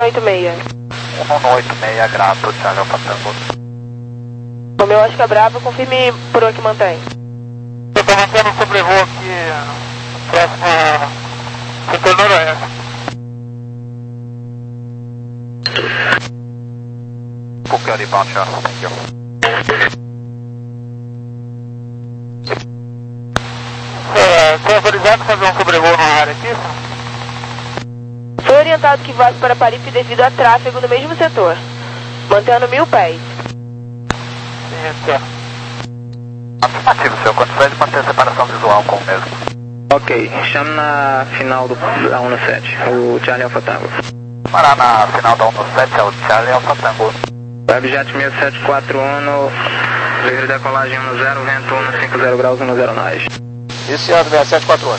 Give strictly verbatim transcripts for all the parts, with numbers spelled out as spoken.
oito seis. um um oito seis, grato, Charlie Alfa Tango. Romeu Oscar Bravo, confirme por onde mantém. Eu tô mantendo um sobrevoo aqui, próximo ao setor noroeste. Book your departure, thank you. É, tô autorizado a fazer um sobrevoo na área aqui, senhor? Foi orientado que voasse para Paripe devido a tráfego no mesmo setor, mantendo mil pés. Sim, senhor. Afirmativo, senhor. Condições de manter a separação visual com o mesmo. Ok, chame na final do, da um no sete, o Charlie Alfa Tango. Parar na final da um no sete é o Charlie Alfa Tango. Webjet seis sete quatro um, livre decolagem um zero, vento um cinco zero graus, um zero nós. Esse ano seis sete quatro um.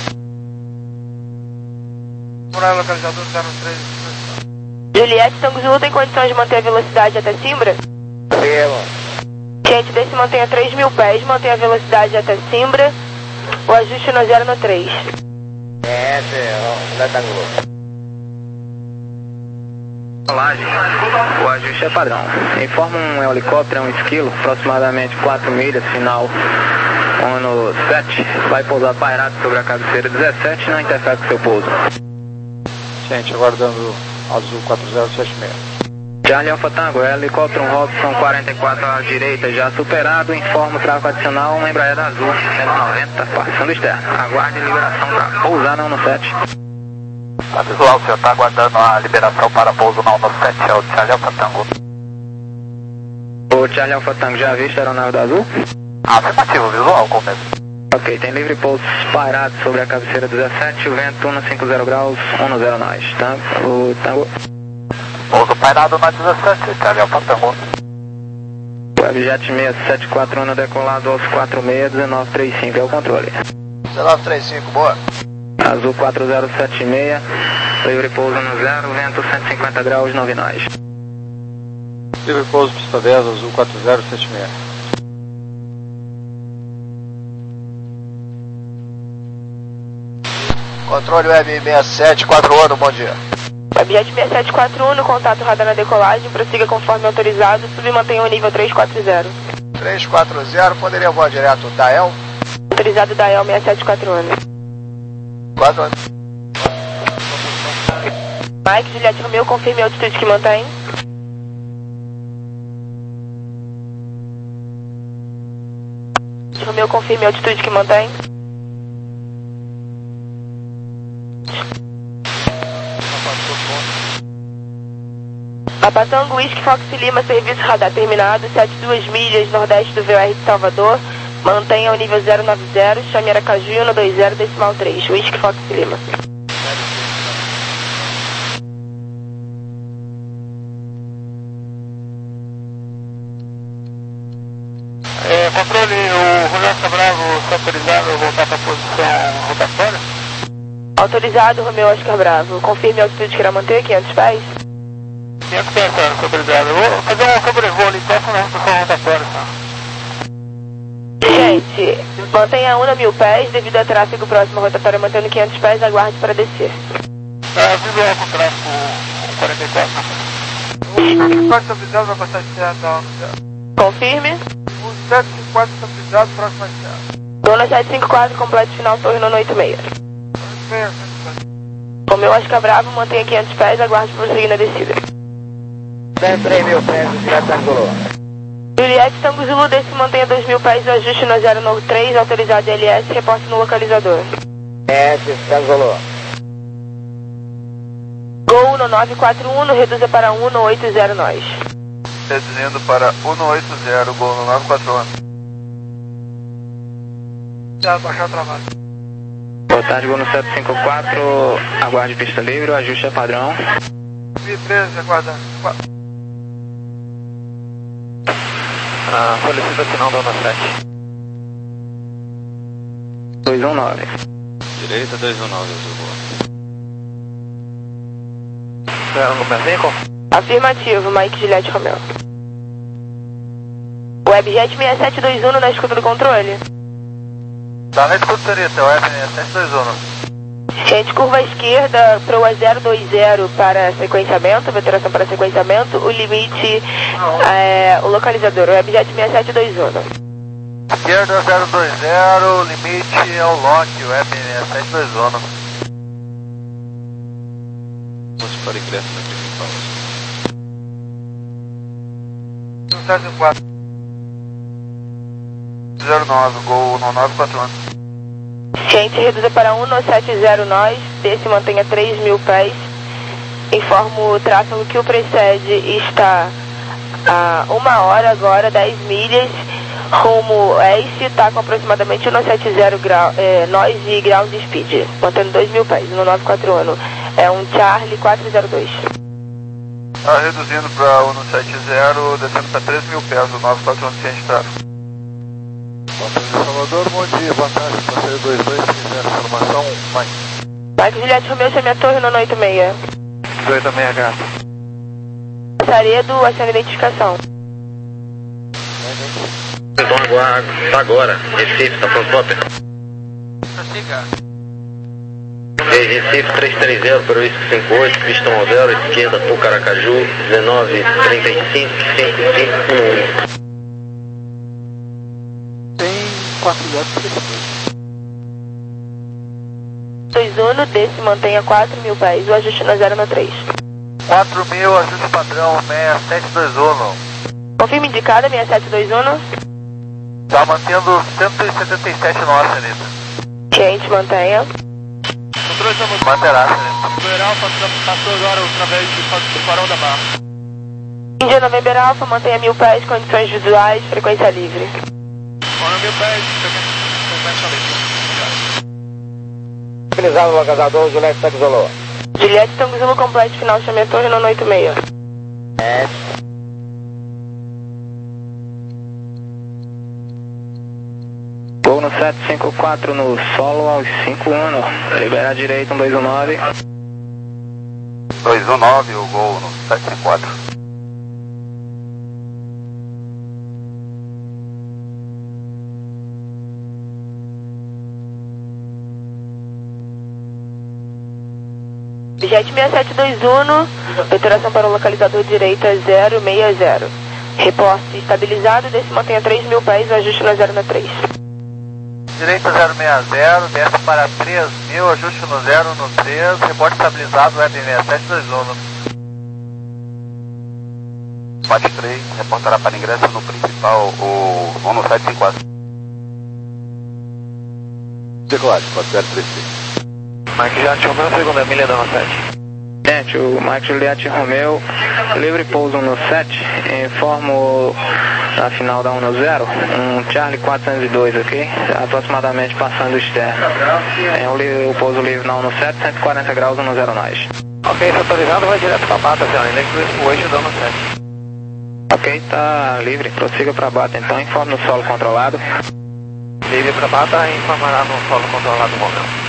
Morar localizador zero três. Juliette Tango Zulu tem condições de manter a velocidade até Simbra? Sim, mano. Gente, desse mantenha três mil pés, mantenha a velocidade até Simbra, o ajuste no zero no três. É, senhor. Não tá louco. Decolagem, o ajuste é padrão. Informa um helicóptero, um esquilo, aproximadamente quatro milhas, final um no sete, vai pousar pairado sobre a cabeceira dezessete e não interfere com seu pouso. Gente, aguardando azul quatro zero sete seis. Charlie Alfa Tango, helicóptero Robson quarenta e quatro à direita, já superado, informa o tráfego adicional, uma Embraer Azul cento e noventa, passando externo. Aguarde liberação para pousar na um no sete. Tá visual, senhor. Tá aguardando a liberação para pouso na um no sete, é o Charlie Alfa Tango. O Charlie Alfa Tango, já visto a aeronave da Azul? Afirmativo, visual com o mesmo. Ok, tem livre pouso pairado sobre a cabeceira dezessete, o vento um cinco zero graus, um zero nós. Tá? O Tango. Pouso pairado na dezessete, Charlie Alfa Tango. Webjet seis sete quatro um decolado aos quatro seis um nove três cinco, é o controle. dezenove três cinco, boa. Azul quatro zero sete seis, livre pouso no zero, vento cento e cinquenta graus, nove nós. Livre pouso pista dez, azul quatro zero sete seis. Controle Web seis sete quatro um, bom dia. Webjet seis sete quatro um, no contato radar na decolagem, prossiga conforme autorizado, submantenha o nível três quatro zero. três quatro zero, poderia voar direto da E L? Autorizado da E L seis sete quatro um. quatro um. Mike, Juliette Romeu, confirme a altitude que mantém. Romeu, confirme a altitude que mantém. Papatango, Whisky Fox Lima, serviço radar terminado, setenta e duas milhas nordeste do V O R de Salvador. Mantenha o nível zero nove zero, chame Aracaju um dois zero, decimal três, Whisky Fox Lima. É, controle, o Romeu Oscar Bravo está autorizado a voltar para a posição rotatória? Autorizado, Romeu Oscar Bravo. Confirme a altitude que irá manter, quinhentos pés. quinhentos pés, senhor, autorizado. Eu vou fazer um sobrevoo ali, peço na posição rotatória, senhor. Gente, mantenha a UNA mil pés, devido a tráfego próximo à rotatória mantendo quinhentos pés, aguarde para descer. É, visual com tráfego quarenta e quatro. O quatro estabilizado vai passar externo da ONU. Confirme. O sete cinco quatro estabilizado, próximo externo. Dona sete cinco quatro, completo final, torre no oito seis. Romeu Oscar Bravo, mantenha quinhentos pés, aguarde para prosseguir na descida. cento e três mil pés, Juliette Tango Zulu. Juliette Tango Zulu, desse mantenha dois mil pés, ajuste no zero nove três, autorizado L S, reporte no localizador. É, Tango Zulu. Gol no nove quatro um, reduza para um no oito zero nós. Reduzindo para um no oito zero, gol no nove quatro um. Já baixar o trabalho. Boa tarde, gol no sete cinco quatro, aguarde pista livre, o ajuste é padrão. V treze, aguardando. Ah, solicita sinal da UNA sete. dois um nove. Direita dois um nove, azul. Zero número cinco? Afirmativo, Mike Juliette Romeu. Webjet seis sete dois um na escuta do controle. Tá na escuta, senhorita, o F seis sete dois um. Gente, curva à esquerda, proa zero dois zero para sequenciamento, veteração para sequenciamento, o limite é o localizador, o Webjet seis sete dois um. Esquerda zero dois zero, limite é o lock, Web seis sete dois um. Vamos para ingresso na principal. um sete quatro. zero nove, Gol no nove quatro um. Gente, reduza para um no sete zero nós, desce mantenha três mil pés. Informo o tráfego que o precede está a uma hora agora, dez milhas, rumo oeste, está com aproximadamente um no sete zero grau, é, nós e ground speed, mantendo dois mil pés, no nove quatro um. É um Charlie quatro zero dois. Tá reduzindo para um no sete zero, descendo para três mil pés, no nove quatro um de ciente de tráfego. Salvador, bom dia, boa tarde, passeio dois dois três zero, informação, Mike. Mike Juliette Romeu, chame a torre no oito seis. dois também, gato. Saredo, aciona identificação. Então agora, tá agora, Recife, tá pronto, Potter? Prossiga. Recife três três zero, Peruísco cinco oito, pistão ao zero, esquerda, Pucaracaju, dezenove trinta e cinco, cinco cinco um. quatro zero três dois um, desce mantenha quatro mil pés, o ajuste no zero no três. quatro mil, ajuste padrão, seis sete dois um. Confirme indicada, seis sete dois um. Tá mantendo cento e setenta e sete nossa, Anitta. Gente, mantenha. Manterá, Anitta. Goiânia Alfa, passou agora através do farol da Barra. Índia November Alfa, mantenha mil pés, condições visuais, frequência livre. Fora mil pés, frequência livre. Organizado o localizador, Juliette Tango Zulu. Juliette Tango Zulu, completo final, chame a torre no oito seis. É. Gol no sete cinco quatro no solo aos cinco um, liberar direito um dois um nove. dois um nove, o Gol no sete cinco quatro. Jet seis sete dois um, veteração para o localizador direito é zero seis zero. Reporte estabilizado, desce mantenha três mil pés, o ajuste no zero no três. Direita zero seis zero, desce para três mil, ajuste no zero no três, reporte estabilizado, Web seis sete dois um. quatro três, reportará para ingresso no principal, o um no sete cinco quatro. Decolagem, quatro zero três três. Mike Juliette Romeu, segunda milha da sete. Gente, o Mike Juliette Romeu, livre pouso no sete, informo na final da um no zero, um Charlie quatrocentos e dois, ok? Aproximadamente passando o externo. Tem o, o pouso livre na um no sete, cento e quarenta graus, um no zero nós. Ok, autorizado, vai direto para a bata, senhor, ainda que o eixo da um no sete. Ok, tá livre, prossiga para a bata, então informe no solo controlado. Livre para a bata e informará no solo controlado do momento.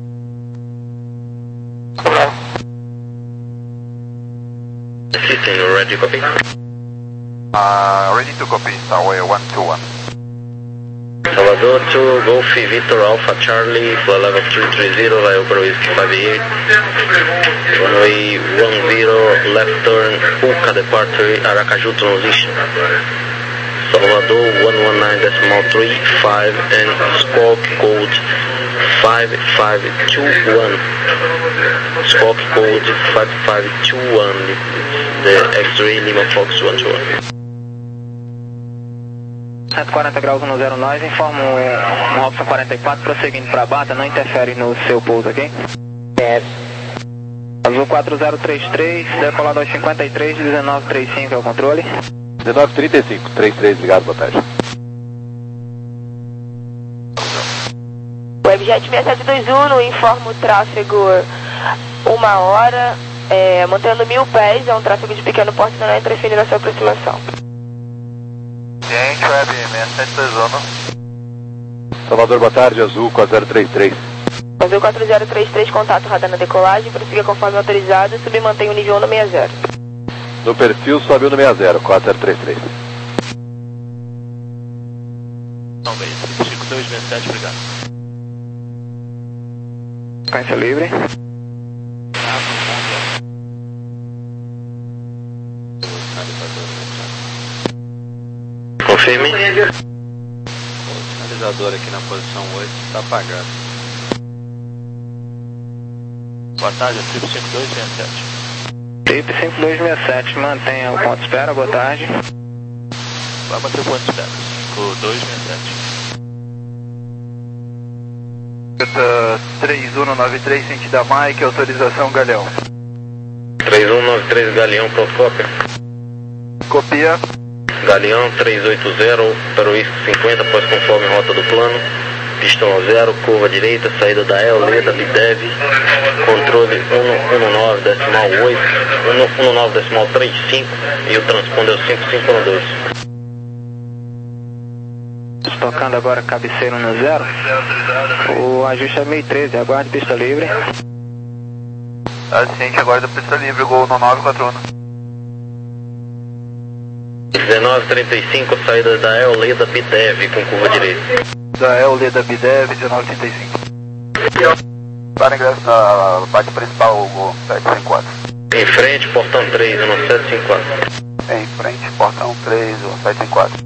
System, ready, copy? Uh, ready to copy, Tower one two one. Salvador to Golf Victor Alpha Charlie, flight level three three zero, vai over Whiskey five eight. Runway one zero, left turn, Puca departure, Aracaju transition. Salvador one one nine decimal three five and squawk code five five two one. Squawk code five five two one, the X-ray Lima Fox one two one. cento e quarenta graus no zero nós, informo um Robson quarenta e quatro, prosseguindo para a bata, não interfere no seu pouso, ok? É. Azul quatro zero três três, decolador cinquenta e três, dezenove trinta e cinco é o controle. dezenove trinta e cinco, trinta e três, ligado, boa tarde. Webjet seis sete dois um, informo o tráfego uma hora, é, mantendo mil pés, é um tráfego de pequeno porte, não é interferir na sua aproximação. Gente, Web seis sete dois um. Salvador, boa tarde, Azul quatro zero três três. Azul quatro zero três três, contato radar na decolagem, prossiga conforme autorizado, submantém o nível um no seis zero. No perfil, subiu no seis zero, quatro zero três três. Não, bem, cinco dois seis sete, obrigado. Frequência livre. Confirme. O sinalizador aqui na posição oito está apagado. Boa tarde, Trip cinco dois seis sete. Trip cinco dois seis sete, mantenha o ponto de espera, boa tarde. Vai bater o ponto de espera, cinco dois seis sete. três um nove três, sentido a Mike, autorização Galeão. três um nove três Galeão, pronto, cópia. Copia. Galeão três oito zero, para o I S C cinquenta, após conforme rota do plano. Pistão zero, curva direita, saída da E L E, da B D E V, controle um nove decimal oito, um nove decimal trinta e cinco e o transponder é o cinco cinco um dois. Tocando agora cabeceira no zero. O ajuste é meio treze, aguarde pista livre. Assistente, aguarda pista livre, gol no nove quatro um. dezenove trinta e cinco, saída da E L E, da B D E V, com curva direita. Da E L E da B D E V, dezenove trinta e cinco. Para ingresso na parte principal, o gol sete cinco quatro. Em frente, portão três, um sete cinco quatro. Em frente, portão três, um sete cinco quatro.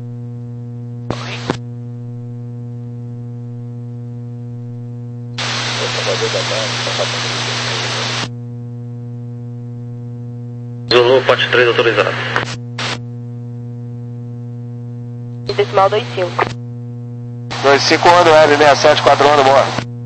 Zulu, pote três autorizado. Decimal dois cinco. dois cinco um, L seis sete quatro um, boa.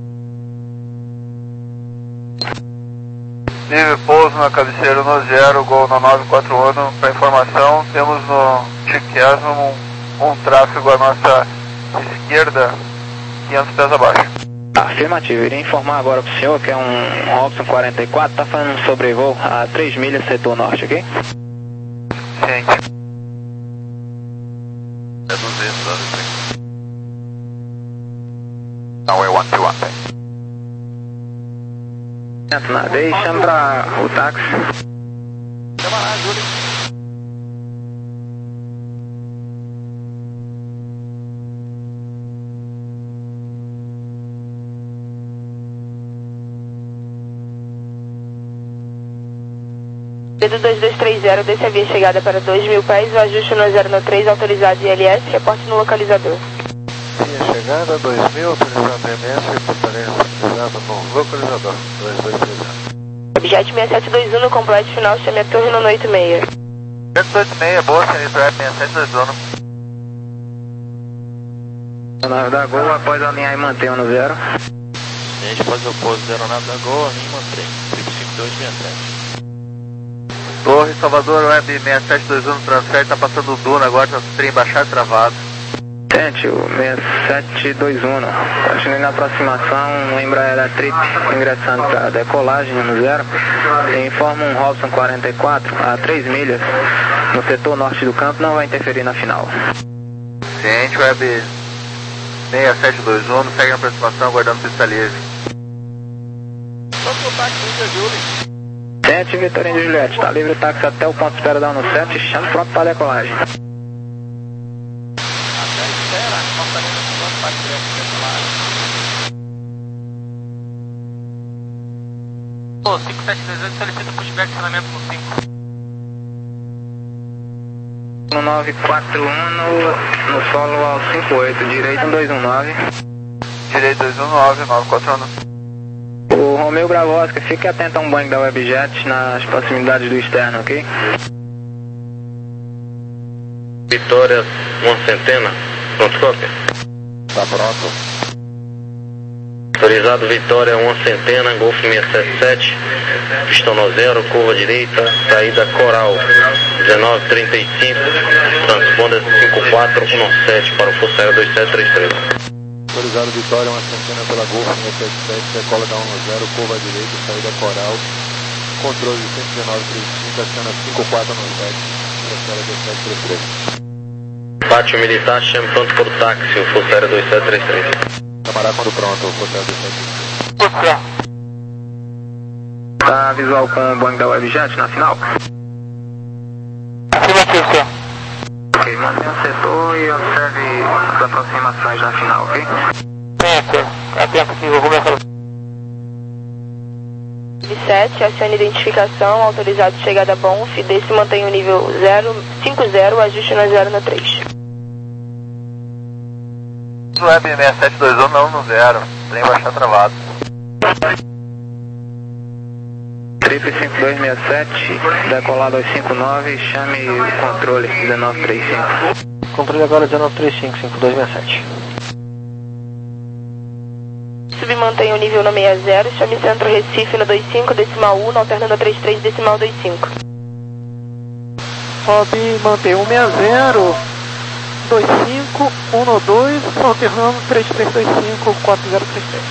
Livre pouso na cabeceira no zero, gol no nove quatro um. Para informação, temos no Chiquiasmo um, um tráfego à nossa esquerda, quinhentos pés abaixo. Afirmativo, iria informar agora para o senhor que é um Robson quarenta e quatro, está fazendo um sobrevoo a três milhas setor norte, ok? Gente. É duzentos anos aqui. Não, é one two one, tem. Entra na D e chama para o táxi. Chama lá, Júlio. Pedro dois dois três zero, desce a via chegada para dois mil pés, o ajuste no zero no três, autorizado de I L S, reporte no localizador. Via chegada, dois mil, autorizado M S, portaria autorizado no localizador, dois dois três zero. Objet seis sete dois um no complete final, chame a torre no oito seis. sete oito seis, boa, senhor, seis sete dois um. Nave da Gol, após alinhar e manter no zero. Gente, fazer o pouso zero nave da Gol, alinha e mantém. Trip cinco dois seis sete. Torre Salvador, Web seis sete dois um no transfer, está passando o Duna agora, está trem baixado e travado. Gente, o seis sete dois um, continue na aproximação, Embraer da Trip, ingressando para decolagem no zero. E informa um Robson quarenta e quatro a três milhas no setor norte do campo, não vai interferir na final. Gente, Web seis sete dois um, segue na aproximação, aguardando pista livre. Vamos voltar aqui, Júlio. Gente, Vitorino de Juliette, está livre o táxi até o ponto de espera da um sete, chama pronto para decolagem. Até espera, portaria pronto para decolagem. Pô, cinco sete dois oito solicita pushback acionamento no cinco. No nove quatro um, no, no solo ao cinco oito, direito um dois um nove. Direito dois um nove, nove quatro um. O Romeu Gravosca, fique atento a um banco da Webjet nas proximidades do externo, ok? Vitória, uma centena, pronto, cópia. Tá pronto. Autorizado Vitória, uma centena, Golf seis sete sete, pistão no zero, curva direita, saída Coral, dezenove trinta e cinco, transponder cinco quatro um sete para o Força Aérea dois sete três três. Autorizado Vitória, uma centena pela Golf seis sete sete, decola da um zero, curva direita, saída Coral, controle cento e dezenove trinta e cinco, aciona cinco quatro um sete, Força Aérea dois sete três três. Pátio militar, chame pronto para o táxi, o Força Aérea dois sete três três. Camará quando pronto, o Força Aérea dois sete três três. Tá visual com o banco da Webjet na final? Afirmativo, senhor. Ok, mantenha o setor e observe as aproximações na final, ok? Sim, senhor. Até aqui, vou começar. sete, acione identificação, autorizado chegada bom, desse mantém o nível zero cinco zero, ajuste no zero no três. Web seis sete dois um não no zero, trem vai estar travado. Trip cinco dois seis sete, decolado aos cinco nove, chame o controle dezenove trinta e cinco. Controle agora dezenove trinta e cinco, cinco dois seis sete. Submantém o nível no sessenta, chame centro Recife no vinte e cinco, decimal um, alternando a trinta e três, decimal vinte e cinco. Sobe, mantém um sessenta, dois cinco, um no dois, alternando três três dois cinco, quatro zero três três.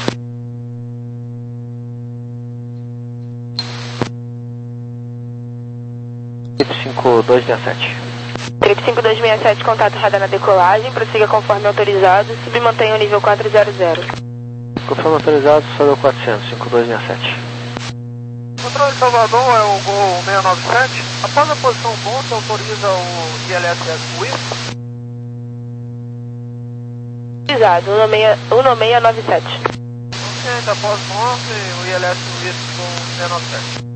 Trip cinco dois seis sete. Trip cinco dois seis sete, contato radar na decolagem, prossiga conforme autorizado, submantenha o nível quatrocentos. Conforme autorizado, sobe ao quatrocentos, cinco dois seis sete. Controle Salvador é o Gol seis nove sete. Após a posição bom, você autoriza o I L S S Swift? Autorizado, um seis nove sete. Ok, após monte, o I L S Swift com seis nove sete.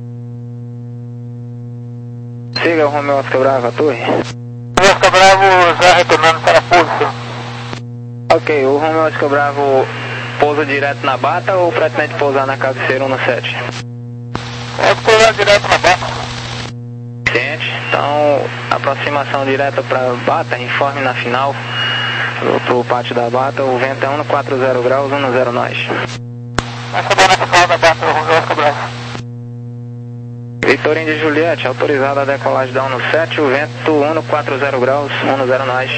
Siga o Romeo Oscar Bravo, a torre. Oscar Bravo já retornando para a pouso. Ok, o Romeo Oscar Bravo pousa direto na bata ou pretende pousar na cabeceira um no sete? Pode pousar direto na bata. Ciente, então aproximação direta para bata, informe na final para o pátio da bata, o vento é um no quarenta graus, um no zero nós. Vai saber na final da bata, o Romeo Oscar Bravo. Vitorino de Juliette, autorizada a decolagem da um no sete, o vento um no quarenta graus, um no zero nós.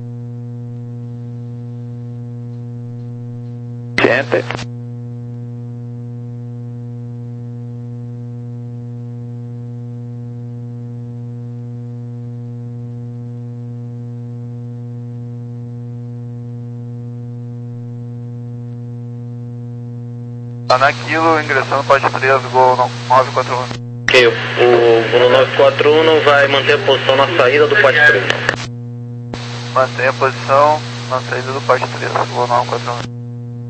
Ciente. Tá naquilo, ingressando pode três, Gol nove quatro um. Ok, o, o nove quatro um vai manter a posição na saída do pátio três. Mantém a posição na saída do pátio três, Gol nove quatro um.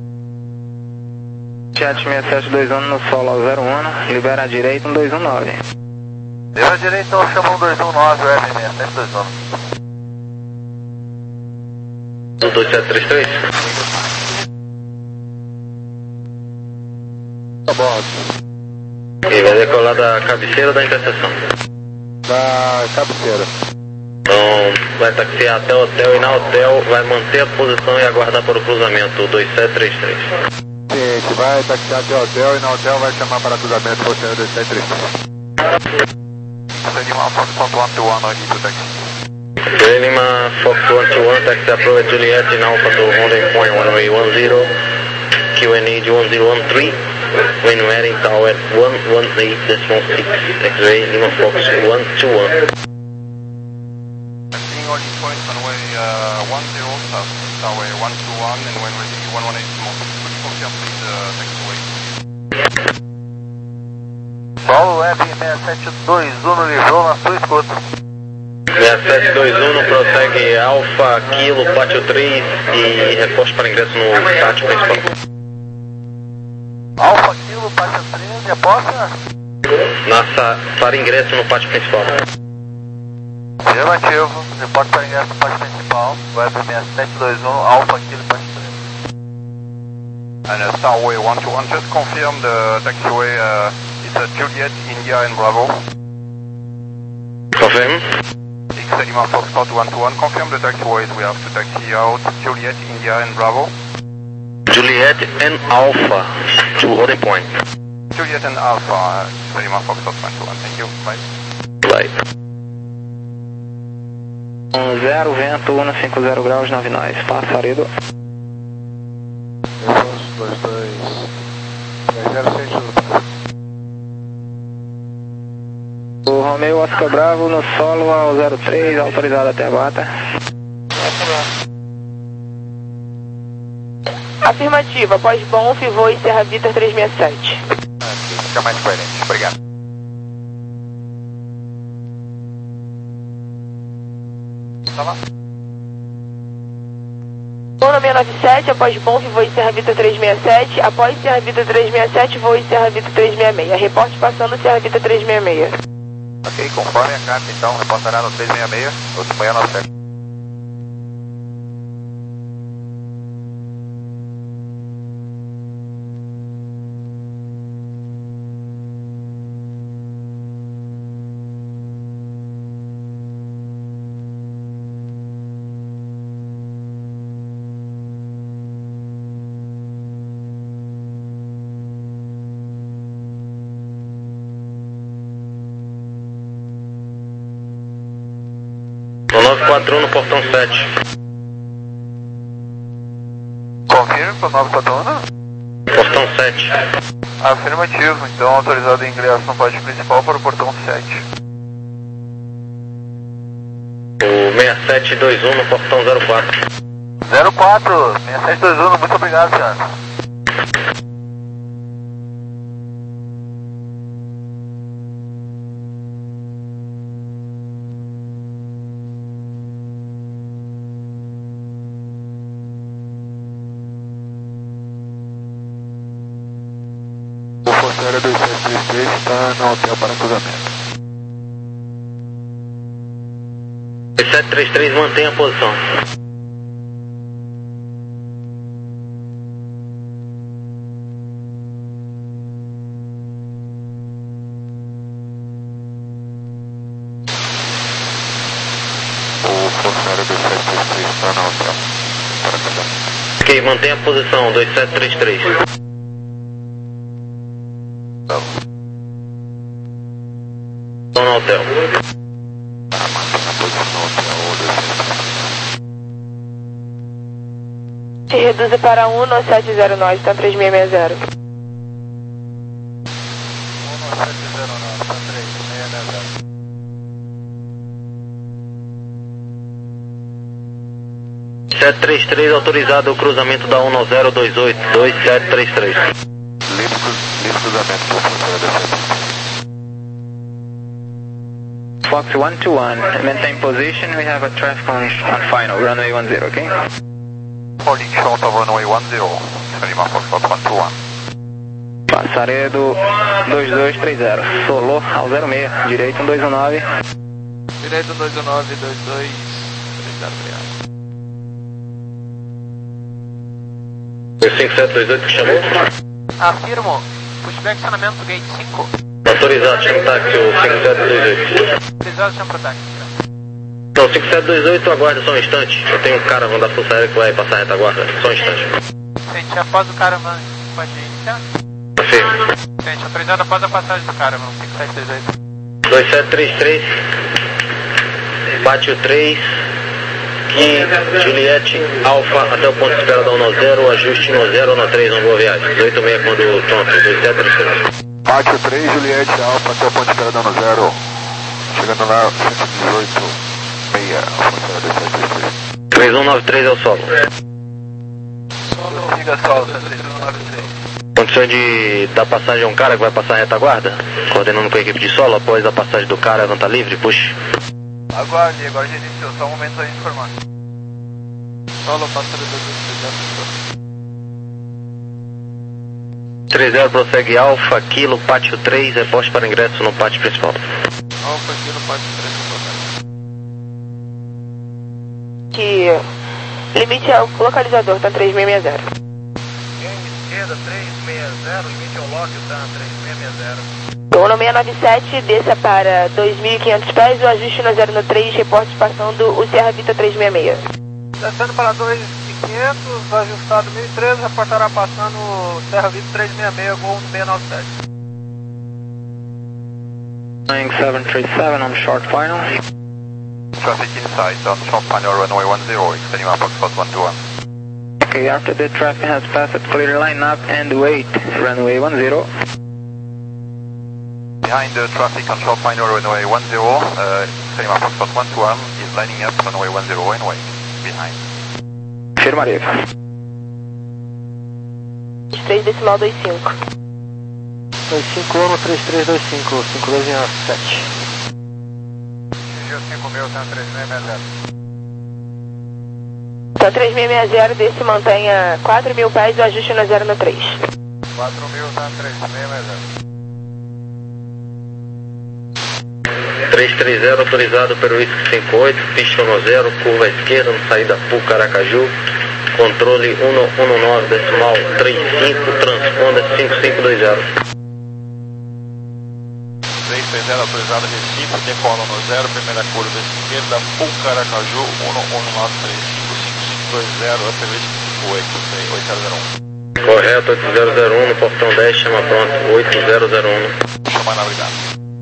Chat seis sete dois um no solo ao zero um, libera a direita um dois um nove. Libera a direita, então chama um dois um nove, Web seis sete dois um. Do dois sete três três? Tá bom. Ok, vai decolar da cabeceira ou da interseção? Da cabeceira. Então, vai taxiar até o hotel e na hotel vai manter a posição e aguardar para o cruzamento, dois sete três três. Sim, a gente vai taxiar até o hotel e na hotel vai chamar para cruzamento por ser dois sete três três. Lima Fox one two one, I need to taxi. Lima Fox one two one, taxi approach Juliet in Alpha to holding point one way one zero, Q N H one zero one three, when wearing tower one one eight decimal six, X-ray Lima Fox one two one. Taxiing holding point runway uh, one zero, south tower one two one, and when ready one one eight decimal six, could you confirm please uh, taxiway? Paulo Web seis sete dois um no nível na sua escuta. seis sete dois um prossegue Alfa, Kilo, Pátio três e reforço para ingresso no pátio principal. Alfa, Kilo, Pátio três, e aposta? Nessa, para ingresso no pátio principal. Afirmativo, reporte para ingresso no pátio principal, Web seis sete dois um, Alfa, Kilo, Pátio três. And uh, Starway one two one, just confirm the taxiway, uh, it's uh, Juliet, India and Bravo. Confirm. X Lima Foxtrot one two one, confirm the taxiways, we have to taxi out Juliet, India and Bravo. Juliet and Alpha to holding point. Juliet and Alpha, uh, X Lima Foxtrot one two one, thank you, bye. Bye. um zero, vento um no cinquenta graus, nove nós, passarido. dois dois três zero seis. O Romeo Oscar Bravo no solo ao zero três, autorizado até a bata. Afirmativa, após Bonf, voe Serra Vitor três seis sete. Fica mais coerente, obrigado. Tá lá. Uno seis nove sete, após Bonf, voo em Serra Vita trezentos e sessenta e sete. Após Serra Vita trezentos e sessenta e sete, voo em Serra Vita trezentos e sessenta e seis. Reporte passando Serra Vita trezentos e sessenta e seis. Ok, conforme a carta então, reportará no trezentos e sessenta e seis, outro manhã nove sete. nove quatro um no portão sete. Confirme para o nove quatro um. Portão sete. Afirmativo, então autorizado em ingresso no pátio principal para o portão sete. O seis sete dois um no portão zero quatro. zero quatro, seis sete dois um, muito obrigado, senhor. O Força Aérea dois sete três três está no hotel para cruzamento. dois sete três três, mantenha a posição. O Força Aérea dois sete três três está no hotel para cruzamento. Ok, mantenha a posição, dois sete três três. Estão no hotel. Se reduza para um no sete zero nove, está três seis seis zero. um sete zero nove, está três seis seis zero. sete três três autorizado o cruzamento da um zero dois oito, dois sete três três. Livre cruzamento para o Força Aérea dois sete três três. Fox one two one, maintain position, we have a traffic on, on final, runway one zero, okay? Holding short of runway one zero, Lima Foxtrot one two one. Passaredo dois dois três zero, solo ao zero seis, direito um dois um nove. Direito dois um nove, dois dois três zero, obrigado. O cinco sete dois oito que chamou? Afirmo, pushback estacionamento gate cinco. Autorizado, chama o táxi, o cinco sete dois oito. Autorizado, chama pro táxi. Não, cinco sete dois oito, aguarda só um instante. Eu tenho um caravana da Força Aérea que vai passar a retaguarda, só um instante. Gente, após o caravan, pode iniciar? Afirmo. Gente, autorizado após a passagem do caravan, cinco sete dois oito. dois sete três três, Pátio três, Key, Juliette, Alfa, até o ponto de espera da um zero, ajuste no zero, no três, uma boa viagem. dezoito seis quando pronto, dois sete três três. Pátio três, Juliette, Alfa, até o ponto de espera da um zero. Chegando lá, cento e dezoito, meia, Força Aérea dois sete três três. três um nove três é o solo. Siga solo, três um nove três. Condição de dar passagem a um cara que vai passar a retaguarda, coordenando com a equipe de solo, após a passagem do cara, levanta livre, puxa. Aguarde, agora já iniciou, só um momento para informar. Solo, passaredo dois dois três zero prossegue Alfa, Kilo, Pátio três, reposte para ingresso no pátio principal. Alfa, Kilo, Pátio três, Que limite é o localizador, está três seis seis zero. Esquerda, três seis zero, limite ao lock, tá, três seis seis zero. Uno seis nove sete, desça para dois mil e quinhentos pés, o ajuste no zero no três, reporte passando o Serra Vita trezentos e sessenta e seis. Descendo para dois mil e quinhentos, ajustado mil e treze, reportará passando o Serra Vita trezentos e sessenta e seis, gol seis nove sete. Boeing seven three seven on short final. Traffic inside, on short final runway one zero, extending Lima Foxtrot one two one. Okay, after the traffic has passed, clear line up and wait, runway one zero. Behind the traffic on short final runway one zero, uh, Lima Foxtrot one two one is lining up runway one zero and wait, behind. Afirmativo. três decimal dois cinco. dois cinco um três três dois cinco, cinco dois sete. X G cinco mil, três seis seis zero. Então três seis seis zero, desse mantenha quatro mil pés e o ajuste no zero no três. quatro mil tá três seis seis zero. três três zero autorizado pelo Whisky cinco oito, pista no zero, curva esquerda, no saída P U Aracaju, controle cento e dezenove, decimal trinta e cinco, transponder cinco cinco dois zero. três três zero autorizado Recife, decola no zero, primeira curva esquerda, P U Aracaju, cento e dezenove três cinco cinco cinco dois zero, pelo Whisky cinco oito, oito zero zero um. Correto, oito zero zero um, no portão dez, chama pronto, oito zero zero um. Chama na brigada.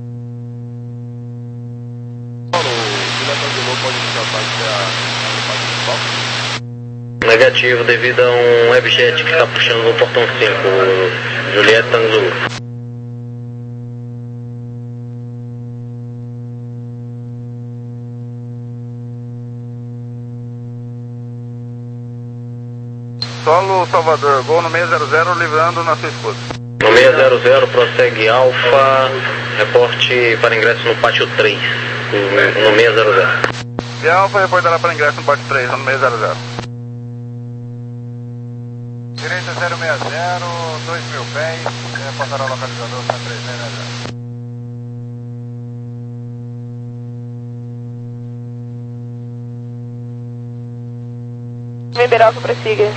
Negativo, devido a um webjet que está puxando no portão cinco, Juliette Tanzulu. Solo Salvador, gol no seis zero zero, livrando na sua escuta. No seis zero zero, prossegue Alfa, reporte para ingresso no pátio três, no seis zero zero. E Alfa reportará para ingresso no pátio três, no seis zero zero. Direita zero seis zero, dois mil pés, reportará o localizador para três seis seis zero. Liberal que prossiga.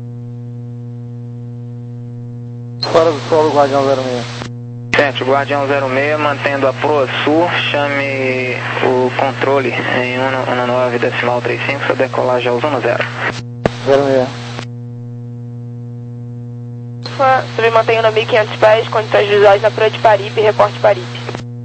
Fora do solo, Guardião zero seis. Certo, Guardião zero seis, mantendo a Proa Sul, chame o controle em cento e dezenove decimal trinta e cinco, sua decolagem aos um zero. zero seis. Submantenha no mil e quinhentos pés, condições visuais na Proa de Paripe, reporte Paripe.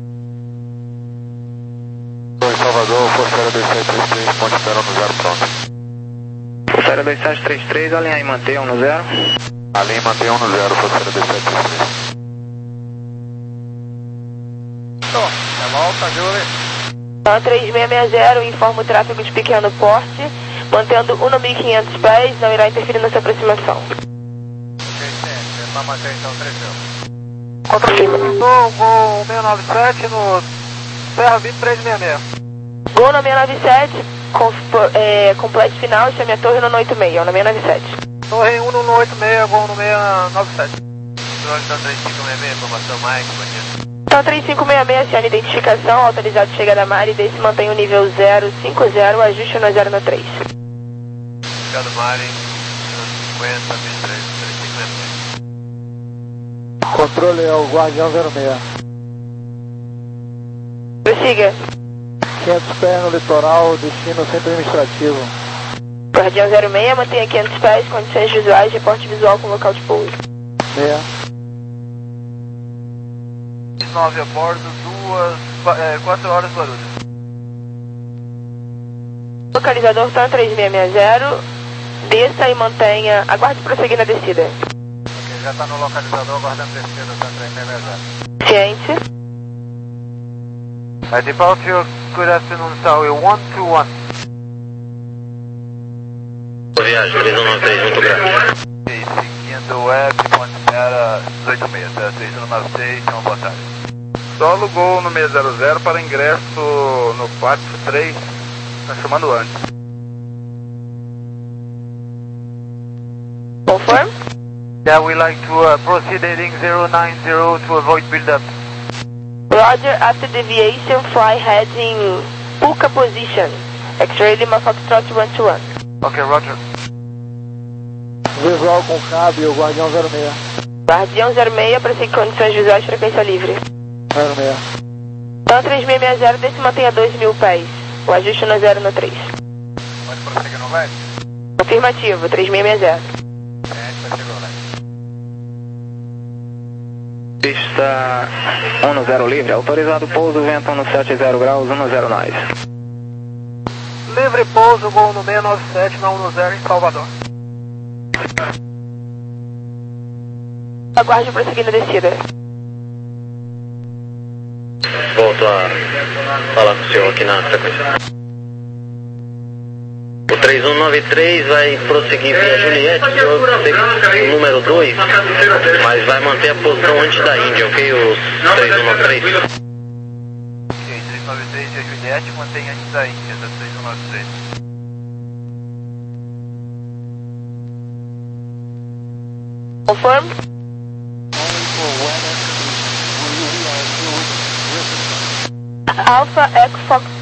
Oi, Salvador, Força Aérea dois sete três três, ponte espera no zero, pronto. Força Aérea dois sete três três, alinhar e manter um no zero. Alinha e mantém um no zero, Força Aérea dois sete três três. É volta, Júlio. Então três seis seis zero, informa o tráfego de pequeno porte, mantendo um no mil e quinhentos pés, não irá interferir na sua aproximação. Para manter então três mil. Contra o Gol seis nove sete no Serra vinte três seis seis. Gol no seis nove sete, com, é, complete final, chame a torre no oito seis, no seis nove sete. Torre um no oito seis, Gol no seis nove sete. Então três cinco seis seis, informação Mike, bandido. Então três cinco seis seis, aciona identificação, autorizado chegada a Mari, desse mantém o nível zero cinco zero, ajuste no zero no três. Obrigado, Mari. cinquenta, vinte e três, três cinco seis seis. Controle é o Guardião zero seis. Prossiga. quinhentos pés no litoral, destino centro administrativo. Guardião zero seis, mantenha quinhentos pés, condições visuais, reporte visual com local de pouso. seis. nove a bordo, duas, é, quatro horas Guarulhos. Localizador TAM três seis seis zero, desça e mantenha, aguarde prosseguir na descida. Ok, já está no localizador, aguardando descida, TAM três seis seis zero. Ciente. At departure, good afternoon, Tower one two one. Boa viagem, três um nove três, muito grande. Seguindo o web, ponte espera dezoito seis, três um nove seis, uma boa tarde. Solo Gol no seis zero zero para ingresso no pátio três, está chamando antes. Confirm? Yeah, we like to uh, proceed heading zero nine zero to avoid build-up. Roger, after deviation, fly heading Puka position. X-ray Lima Foxtrot one two one. Ok, Roger. Visual com cabo, o Guardião zero seis. Guardião zero seis, prossegue condições visuais, frequência livre. zero seis. Então três seis seis zero, desse mantenha dois mil pés. O ajuste no zero no três. Pode prosseguir no web? Afirmativo, três seis seis zero. É, prosseguir no web. Pista um no zero livre, autorizado pouso, vento um no sete zero graus, um no zero nove. Livre pouso, Gol no seis nove sete, na um no zero em Salvador. Aguarde prosseguir na descida. Volto a falar com o senhor aqui na frequência. O três um nove três vai prosseguir via Juliette, o número dois, mas vai manter a posição antes da Índia, ok? Os três um nove três. Ok, três nove três e a Juliette mantém antes da Índia, da três um nove três. Confirm. Alpha Echo Fox